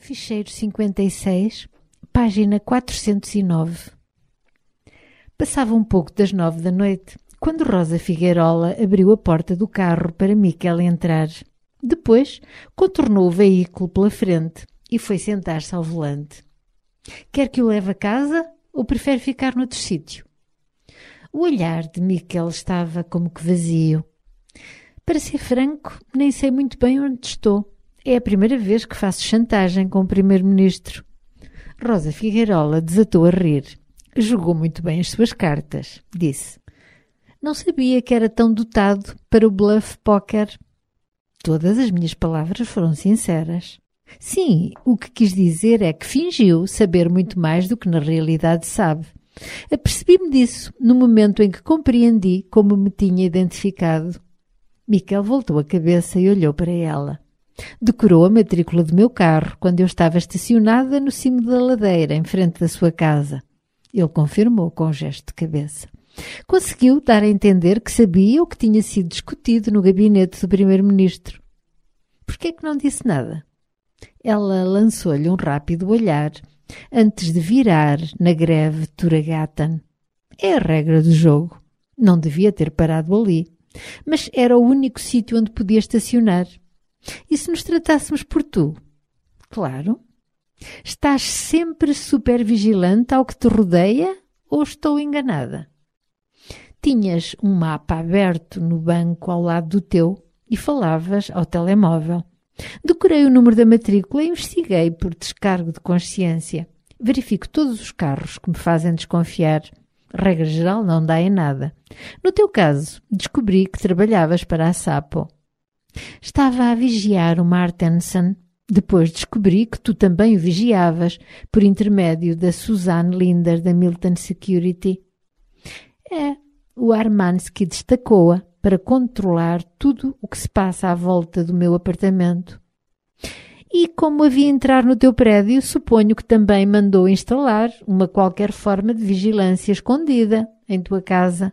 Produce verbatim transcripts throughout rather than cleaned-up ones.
Ficheiro cinquenta e seis, página quatrocentos e nove. Passava um pouco das nove da noite, quando Rosa Figueirola abriu a porta do carro para Miquel entrar. Depois, contornou o veículo pela frente e foi sentar-se ao volante. Quer que o leve a casa ou prefere ficar noutro sítio? O olhar de Miquel estava como que vazio. Para ser franco, nem sei muito bem onde estou. É a primeira vez que faço chantagem com o primeiro-ministro. Rosa Figueirola desatou a rir. Jogou muito bem as suas cartas, disse. Não sabia que era tão dotado para o bluff póquer. Todas as minhas palavras foram sinceras. Sim, o que quis dizer é que fingiu saber muito mais do que na realidade sabe. Apercebi-me disso no momento em que compreendi como me tinha identificado. Miquel voltou a cabeça e olhou para ela. Decorou a matrícula do meu carro quando eu estava estacionada no cimo da ladeira, em frente da sua casa. Ele confirmou com um gesto de cabeça. Conseguiu dar a entender que sabia o que tinha sido discutido no gabinete do primeiro-ministro. Por que é que não disse nada? Ela lançou-lhe um rápido olhar antes de virar na greve Turagatan. É a regra do jogo. Não devia ter parado ali, mas era o único sítio onde podia estacionar. E se nos tratássemos por tu? Claro. Estás sempre super vigilante ao que te rodeia ou estou enganada? Tinhas um mapa aberto no banco ao lado do teu e falavas ao telemóvel. Decorei o número da matrícula e investiguei por descargo de consciência. Verifico todos os carros que me fazem desconfiar. Regra geral não dá em nada. No teu caso, descobri que trabalhavas para a Sapo. Estava a vigiar o Martensen. Depois descobri que tu também o vigiavas por intermédio da Suzanne Linder da Milton Security. É, o Armansky destacou-a para controlar tudo o que se passa à volta do meu apartamento. E como havia entrar no teu prédio, suponho que também mandou instalar uma qualquer forma de vigilância escondida em tua casa.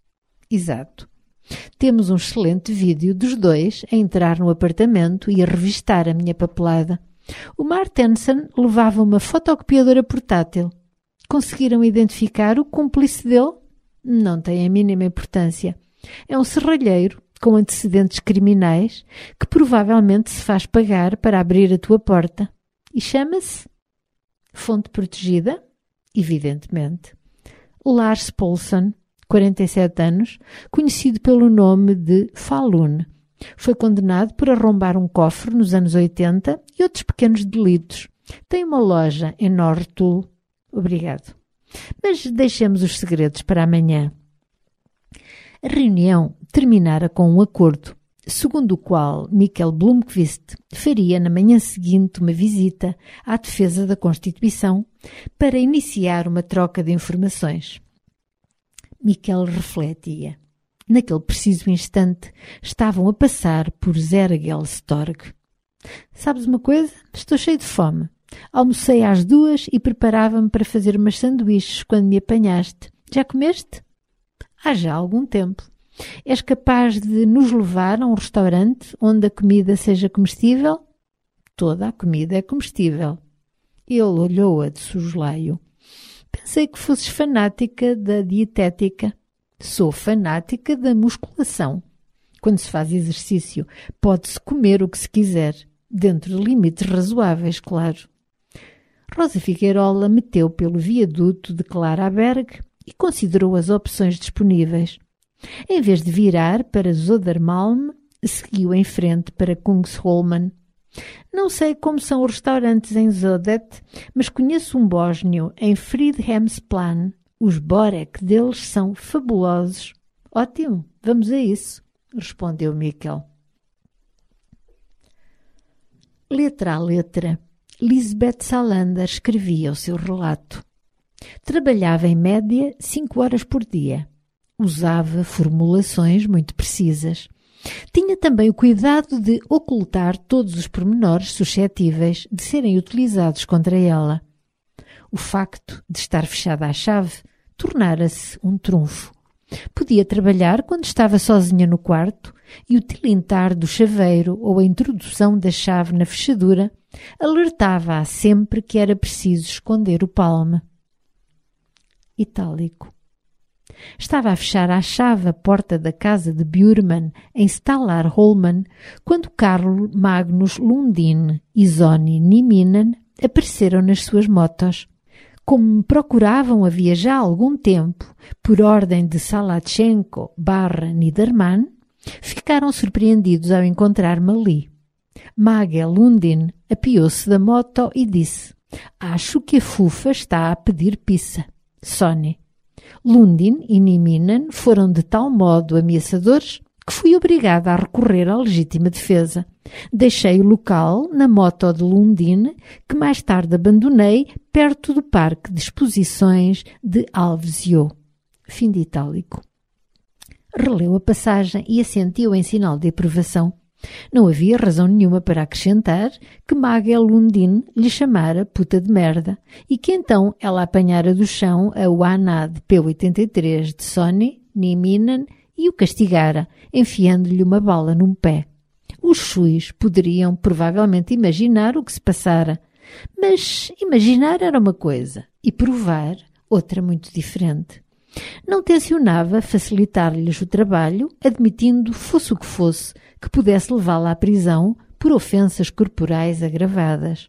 Exato. Temos um excelente vídeo dos dois a entrar no apartamento e a revistar a minha papelada. O Martensen levava uma fotocopiadora portátil. Conseguiram identificar o cúmplice dele? Não tem a mínima importância. É um serralheiro com antecedentes criminais que provavelmente se faz pagar para abrir a tua porta. E chama-se? Fonte protegida? Evidentemente. Lars Poulsen, quarenta e sete anos, conhecido pelo nome de Falun. Foi condenado por arrombar um cofre nos anos oitenta e outros pequenos delitos. Tem uma loja em Nortul. Obrigado. Mas deixemos os segredos para amanhã. A reunião terminara com um acordo, segundo o qual Miquel Blomqvist faria na manhã seguinte uma visita à defesa da Constituição para iniciar uma troca de informações. Miquel refletia. Naquele preciso instante estavam a passar por Sergelstorg. Sabes uma coisa? Estou cheio de fome. Almocei às duas e preparava-me para fazer umas sanduíches quando me apanhaste. Já comeste? Há já algum tempo. És capaz de nos levar a um restaurante onde a comida seja comestível? Toda a comida é comestível. Ele olhou-a de soslaio. Pensei que fosses fanática da dietética. Sou fanática da musculação. Quando se faz exercício, pode-se comer o que se quiser, dentro de limites razoáveis, claro. Rosa Figueirola meteu pelo viaduto de Klaraberg e considerou as opções disponíveis. Em vez de virar para Södermalm, seguiu em frente para Kungsholmen. Não sei como são os restaurantes em Södet, mas conheço um bósnio em Fridhemsplan. Os borek deles são fabulosos. Ótimo, vamos a isso, respondeu Miquel. Letra a letra, Lisbeth Salander escrevia o seu relato. Trabalhava em média cinco horas por dia. Usava formulações muito precisas. Tinha também o cuidado de ocultar todos os pormenores suscetíveis de serem utilizados contra ela. O facto de estar fechada à chave tornara-se um trunfo. Podia trabalhar quando estava sozinha no quarto e o tilintar do chaveiro ou a introdução da chave na fechadura Alertava-a sempre que era preciso esconder o palme. Itálico. Estava a fechar à chave a porta da casa de Bjurman, em Stalar-Holmen, quando Carl Magnus Lundin e Zoni Nieminen apareceram nas suas motos. Como me procuravam havia já algum tempo, por ordem de Salatchenko barra Niedermann, ficaram surpreendidos ao encontrar-me ali. Magel Lundin apiou-se da moto e disse: "Acho que a Fufa está a pedir pizza." Sony. Lundin e Nieminen foram de tal modo ameaçadores que fui obrigada a recorrer à legítima defesa. Deixei o local na moto de Lundin, que mais tarde abandonei perto do parque de exposições de Alvesio. Fim de itálico. Releu a passagem e assentiu em sinal de aprovação. Não havia razão nenhuma para acrescentar que Magel Lundin lhe chamara puta de merda e que então ela apanhara do chão a Wanad P oitenta e três de Sony Nieminen e o castigara, enfiando-lhe uma bala num pé. Os chuis poderiam provavelmente imaginar o que se passara, mas imaginar era uma coisa e provar outra muito diferente. Não tencionava facilitar-lhes o trabalho, admitindo, fosse o que fosse, que pudesse levá-la à prisão por ofensas corporais agravadas.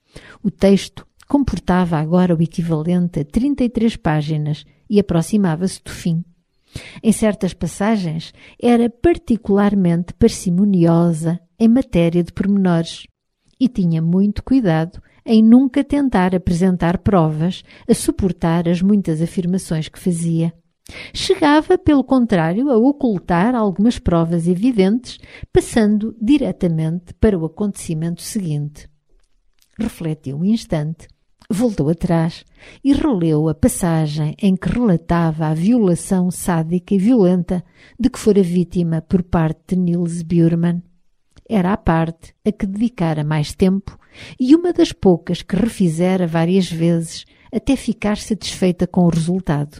O texto comportava agora o equivalente a trinta e três páginas e aproximava-se do fim. Em certas passagens era particularmente parcimoniosa em matéria de pormenores e tinha muito cuidado em nunca tentar apresentar provas a suportar as muitas afirmações que fazia. Chegava, pelo contrário, a ocultar algumas provas evidentes, passando diretamente para o acontecimento seguinte. Refletiu um instante, voltou atrás e releu a passagem em que relatava a violação sádica e violenta de que fora vítima por parte de Niels Bjurman. Era a parte a que dedicara mais tempo e uma das poucas que refizera várias vezes até ficar satisfeita com o resultado.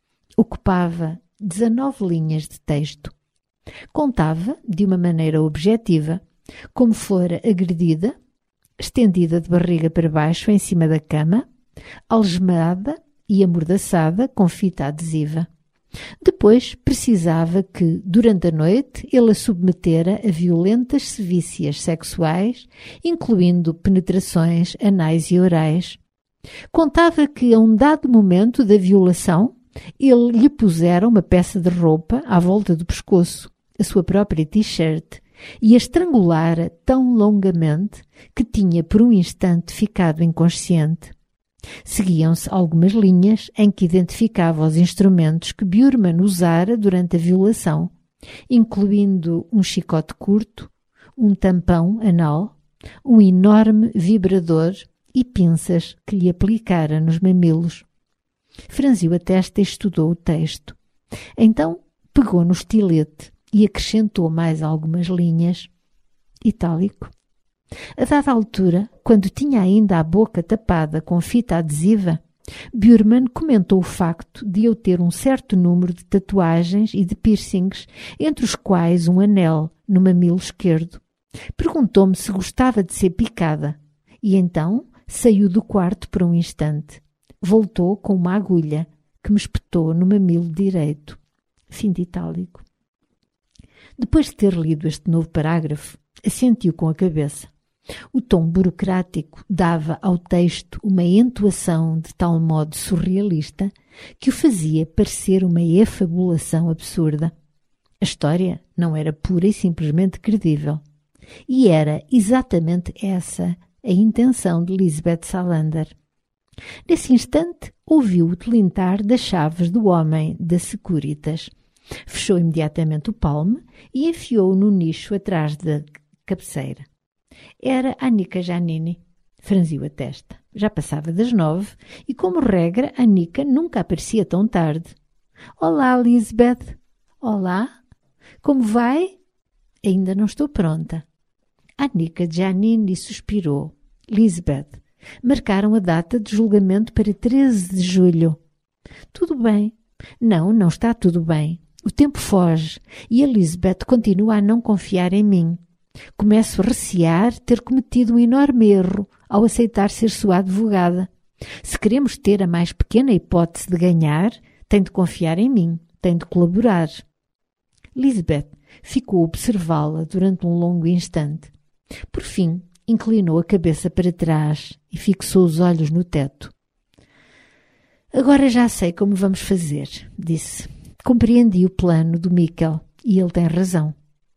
Ocupava dezanove linhas de texto. Contava, de uma maneira objetiva, como fora agredida, estendida de barriga para baixo em cima da cama, algemada e amordaçada com fita adesiva. Depois precisava que, durante a noite, ele a submetera a violentas sevícias sexuais, incluindo penetrações anais e orais. Contava que, a um dado momento da violação, ele lhe pusera uma peça de roupa à volta do pescoço, a sua própria t-shirt, e a estrangulara tão longamente que tinha por um instante ficado inconsciente. Seguiam-se algumas linhas em que identificava os instrumentos que Bjurman usara durante a violação, incluindo um chicote curto, um tampão anal, um enorme vibrador e pinças que lhe aplicara nos mamilos. Franziu a testa e estudou o texto. Então pegou no estilete e acrescentou mais algumas linhas. Itálico. A dada altura, quando tinha ainda a boca tapada com fita adesiva, Bjurman comentou o facto de eu ter um certo número de tatuagens e de piercings, entre os quais um anel no mamilo esquerdo. Perguntou-me se gostava de ser picada e então saiu do quarto por um instante. Voltou com uma agulha que me espetou no mamilo direito. Fim de itálico. Depois de ter lido este novo parágrafo, assentiu com a cabeça. O tom burocrático dava ao texto uma entoação de tal modo surrealista que o fazia parecer uma efabulação absurda. A história não era pura e simplesmente credível. E era exatamente essa a intenção de Lisbeth Salander. Nesse instante, ouviu o tilintar das chaves do homem da Securitas. Fechou imediatamente o palme e enfiou-o no nicho atrás da cabeceira. Era Annika Giannini. Franziu a testa. Já passava das nove e, como regra, Annika nunca aparecia tão tarde. Olá, Lisbeth. Olá. Como vai? Ainda não estou pronta. Annika Giannini suspirou. Lisbeth. Marcaram a data de julgamento para treze de julho. Tudo bem. Não, não está tudo bem. O tempo foge e a Lisbeth continua a não confiar em mim. Começo a recear ter cometido um enorme erro ao aceitar ser sua advogada. Se queremos ter a mais pequena hipótese de ganhar, tem de confiar em mim, tem de colaborar. Lisbeth ficou a observá-la durante um longo instante. Por fim, inclinou a cabeça para trás e fixou os olhos no teto. Agora já sei como vamos fazer, disse. Compreendi o plano do Mikkel e ele tem razão.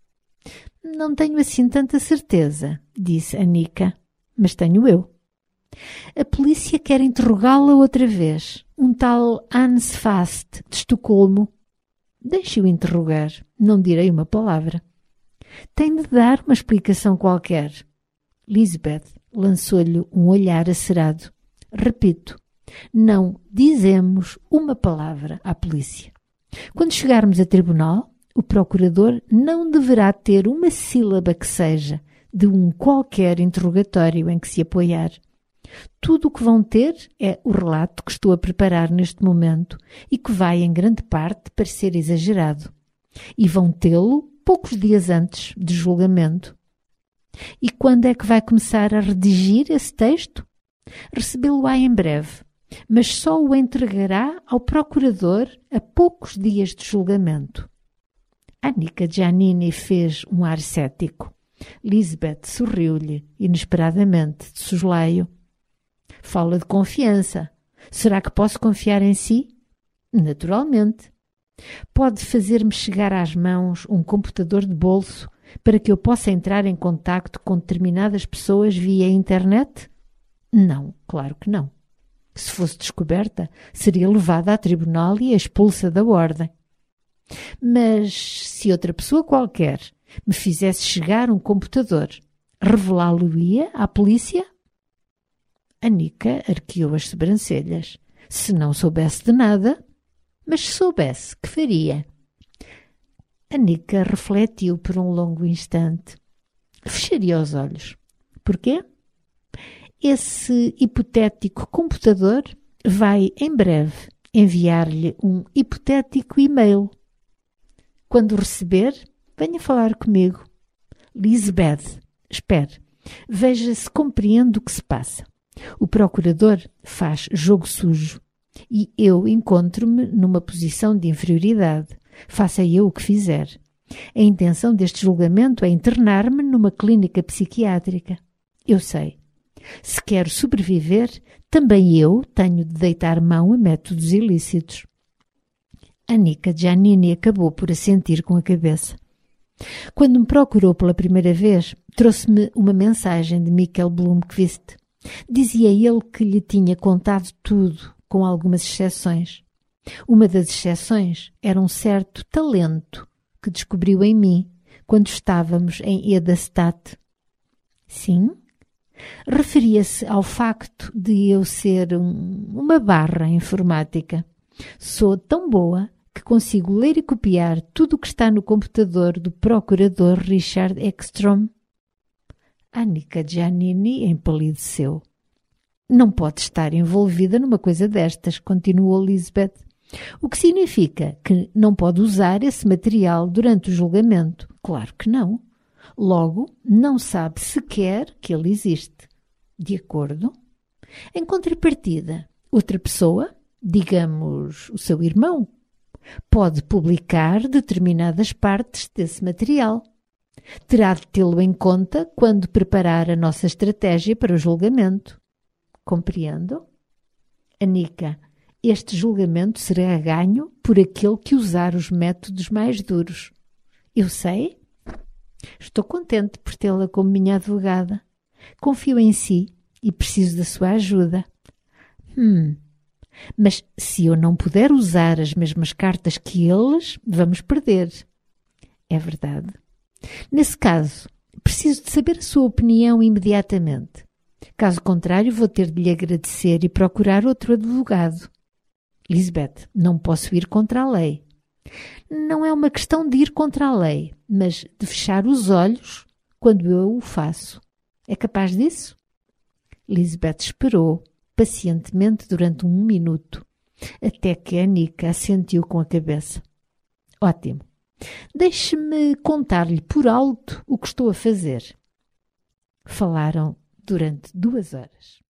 Não tenho assim tanta certeza, disse Annika, mas tenho eu. A polícia quer interrogá-la outra vez. Um tal Hans Fast, de Estocolmo. Deixe-o interrogar. Não direi uma palavra. Tem de dar uma explicação qualquer. Lisbeth lançou-lhe um olhar acerado. Repito, não dizemos uma palavra à polícia. Quando chegarmos a tribunal, o procurador não deverá ter uma sílaba que seja de um qualquer interrogatório em que se apoiar. Tudo o que vão ter é o relato que estou a preparar neste momento e que vai, em grande parte, parecer exagerado. E vão tê-lo poucos dias antes de julgamento. E quando é que vai começar a redigir esse texto? Recebê-lo-á em breve, mas só o entregará ao procurador a poucos dias de julgamento. Annika Giannini fez um ar cético. Lisbeth sorriu-lhe, inesperadamente, de soslaio. Fala de confiança. Será que posso confiar em si? Naturalmente. Pode fazer-me chegar às mãos um computador de bolso para que eu possa entrar em contacto com determinadas pessoas via internet? Não, claro que não. Se fosse descoberta, seria levada a tribunal e expulsa da ordem. Mas se outra pessoa qualquer me fizesse chegar um computador, revelá-lo-ia à polícia? Annika arqueou as sobrancelhas. Se não soubesse de nada, mas se soubesse, que faria? Annika refletiu por um longo instante. Fecharia os olhos. Porquê? Esse hipotético computador vai, em breve, enviar-lhe um hipotético e-mail. Quando o receber, venha falar comigo. Lisbeth, espere. Veja se compreende o que se passa. O procurador faz jogo sujo e eu encontro-me numa posição de inferioridade. Faça eu o que fizer. A intenção deste julgamento é internar-me numa clínica psiquiátrica. Eu sei. Se quero sobreviver, também eu tenho de deitar mão a métodos ilícitos. Annika Giannini acabou por assentir com a cabeça. Quando me procurou pela primeira vez, trouxe-me uma mensagem de Mikkel Blomqvist. Dizia ele que lhe tinha contado tudo, com algumas exceções. Uma das exceções era um certo talento que descobriu em mim quando estávamos em Edastat. Sim? Referia-se ao facto de eu ser um, uma barra informática. Sou tão boa que consigo ler e copiar tudo o que está no computador do procurador Richard Ekstrom. Annika Giannini empalideceu. Não pode estar envolvida numa coisa destas, continuou Lisbeth. O que significa que não pode usar esse material durante o julgamento. Claro que não. Logo, não sabe sequer que ele existe. De acordo? Em contrapartida, outra pessoa, digamos o seu irmão, pode publicar determinadas partes desse material. Terá de tê-lo em conta quando preparar a nossa estratégia para o julgamento. Compreendo? Annika, este julgamento será ganho por aquele que usar os métodos mais duros. Eu sei. Estou contente por tê-la como minha advogada. Confio em si e preciso da sua ajuda. Hum, mas se eu não puder usar as mesmas cartas que eles, vamos perder. É verdade. Nesse caso, preciso de saber a sua opinião imediatamente. Caso contrário, vou ter de lhe agradecer e procurar outro advogado. Lisbeth, não posso ir contra a lei. Não é uma questão de ir contra a lei, mas de fechar os olhos quando eu o faço. É capaz disso? Lisbeth esperou pacientemente durante um minuto, até que Annika assentiu com a cabeça. Ótimo, Deixe-me contar-lhe por alto o que estou a fazer. Falaram durante duas horas.